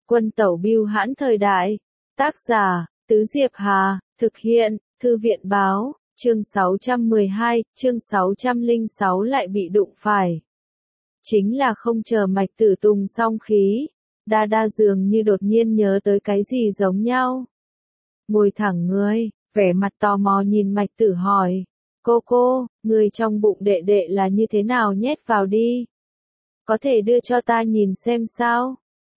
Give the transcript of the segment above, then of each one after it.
Quân tẩu bưu hãn thời đại. Tác giả, Tứ Diệp Hà, thực hiện, Thư viện báo, chương 612, chương 606 lại bị đụng phải. Chính là không chờ Mạch Tử tung xong khí, Đa Đa dường như đột nhiên nhớ tới cái gì giống nhau. Ngồi thẳng người, vẻ mặt tò mò nhìn Mạch Tử hỏi, cô, người trong bụng đệ đệ là như thế nào nhét vào đi? Có thể đưa cho ta nhìn xem sao?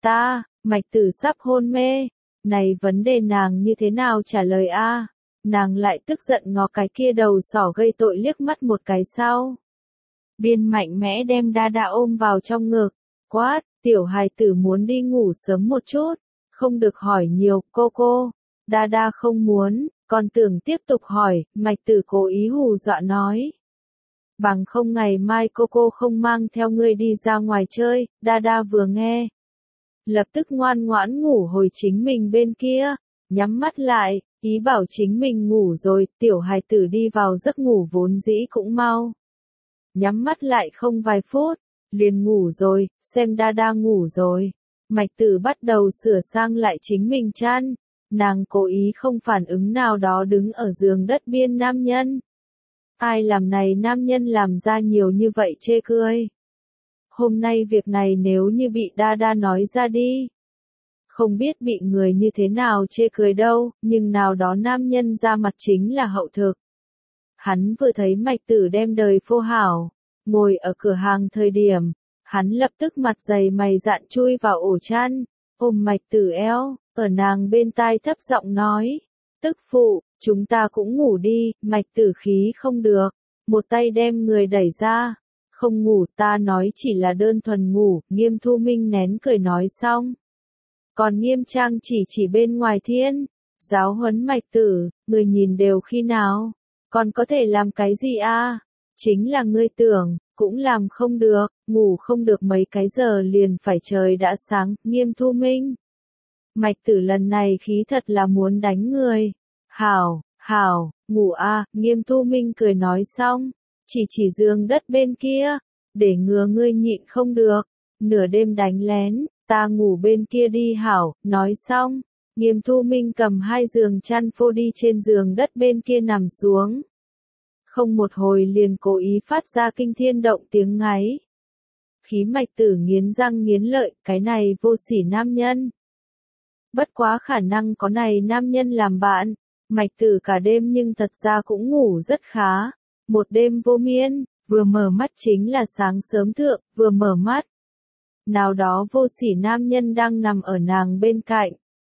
Mạch Tử sắp hôn mê. Này vấn đề nàng như thế nào trả lời a? Nàng lại tức giận ngó cái kia đầu sỏ gây tội liếc mắt một cái sau. Biên mạnh mẽ đem Đa Đa ôm vào trong ngực, quát, tiểu hài tử muốn đi ngủ sớm một chút, không được hỏi nhiều, cô. Đa Đa không muốn, còn tưởng tiếp tục hỏi, Mạch Tử cố ý hù dọa nói. Bằng không ngày mai cô không mang theo ngươi đi ra ngoài chơi. Đa Đa vừa nghe, lập tức ngoan ngoãn ngủ hồi chính mình bên kia, nhắm mắt lại, ý bảo chính mình ngủ rồi, tiểu hài tử đi vào giấc ngủ vốn dĩ cũng mau. Nhắm mắt lại không vài phút, liền ngủ rồi, xem Đa Đa ngủ rồi. Mạch Tử bắt đầu sửa sang lại chính mình chăn, nàng cố ý không phản ứng nào đó đứng ở giường đất biên nam nhân. Ai làm này nam nhân làm ra nhiều như vậy chê cười. Hôm nay việc này nếu như bị Đa Đa nói ra đi, không biết bị người như thế nào chê cười đâu, nhưng nào đó nam nhân ra mặt chính là hậu thực. Hắn vừa thấy Mạch Tử đem đời phô hảo, ngồi ở cửa hàng thời điểm, hắn lập tức mặt dày mày dạn chui vào ổ chăn, ôm Mạch Tử eo, ở nàng bên tai thấp giọng nói, tức phụ, chúng ta cũng ngủ đi. Mạch Tử khí không được, một tay đem người đẩy ra, không ngủ, ta nói chỉ là đơn thuần ngủ. Nghiêm Thu Minh nén cười nói xong, còn Nghiêm Trang chỉ bên ngoài thiên, giáo huấn Mạch Tử, người nhìn đều khi nào, còn có thể làm cái gì a? Chính là ngươi tưởng, cũng làm không được, ngủ không được mấy cái giờ liền phải trời đã sáng. Nghiêm Thu Minh, Mạch Tử lần này khí thật là muốn đánh người. Hảo, ngủ a. Nghiêm Thu Minh cười nói xong, chỉ giường đất bên kia, để ngừa ngươi nhịn không được, nửa đêm đánh lén, ta ngủ bên kia đi hảo. Nói xong, Nghiêm Thu Minh cầm hai giường chăn phô đi trên giường đất bên kia nằm xuống. Không một hồi liền cố ý phát ra kinh thiên động tiếng ngáy. Khí Mạch Tử nghiến răng nghiến lợi, cái này vô sỉ nam nhân. Bất quá khả năng có này nam nhân làm bạn, Mạch Tử cả đêm nhưng thật ra cũng ngủ rất khá. Một đêm vô miên, vừa mở mắt chính là sáng sớm thượng, vừa mở mắt. Nào đó vô sỉ nam nhân đang nằm ở nàng bên cạnh.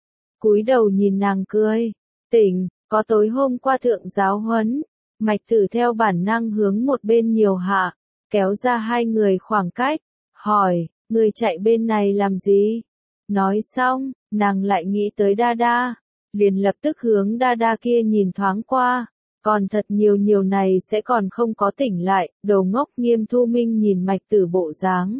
Cúi đầu nhìn nàng cười, tỉnh, có tối hôm qua thượng giáo huấn. Mạch Tử theo bản năng hướng một bên nhiều hạ, kéo ra hai người khoảng cách, hỏi, người chạy bên này làm gì? Nói xong, nàng lại nghĩ tới Đa Đa, liền lập tức hướng Đa Đa kia nhìn thoáng qua, còn thật nhiều này sẽ còn không có tỉnh lại. Đồ ngốc. Nghiêm Thu Minh nhìn Mạch Tử bộ dáng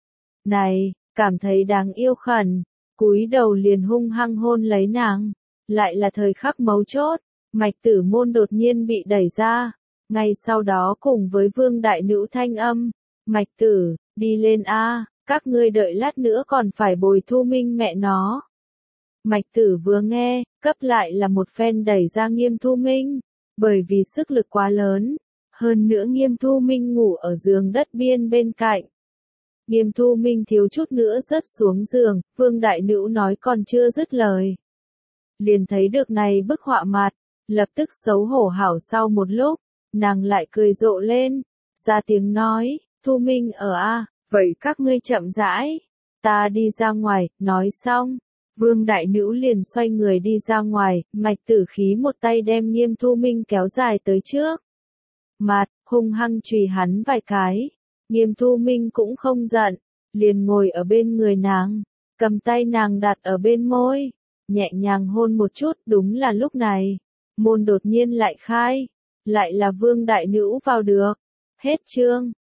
này, cảm thấy đáng yêu khẩn, cúi đầu liền hung hăng hôn lấy nàng. Lại là thời khắc mấu chốt, Mạch Tử môn đột nhiên bị đẩy ra, ngay sau đó cùng với Vương đại nữ thanh âm, Mạch Tử, đi lên a, các ngươi đợi lát nữa còn phải bồi Thu Minh mẹ nó. Mạch Tử vừa nghe, cấp lại là một phen đẩy ra Nghiêm Thu Minh, bởi vì sức lực quá lớn, hơn nữa Nghiêm Thu Minh ngủ ở giường đất biên bên cạnh. Nghiêm Thu Minh thiếu chút nữa rớt xuống giường, Vương đại nữ nói còn chưa dứt lời. Liền thấy được này bức họa mặt, lập tức xấu hổ hảo. Sau một lúc, nàng lại cười rộ lên, ra tiếng nói, Thu Minh ở a, vậy các ngươi chậm rãi, ta đi ra ngoài. Nói xong, Vương đại nữ liền xoay người đi ra ngoài. Mạch Tử khí một tay đem Nghiêm Thu Minh kéo dài tới trước mặt, hung hăng chùy hắn vài cái. Nghiêm Thu Minh cũng không giận, liền ngồi ở bên người nàng, cầm tay nàng đặt ở bên môi, nhẹ nhàng hôn một chút. Đúng là lúc này, môn đột nhiên lại khai, lại là Vương đại nữ vào được. Hết chương.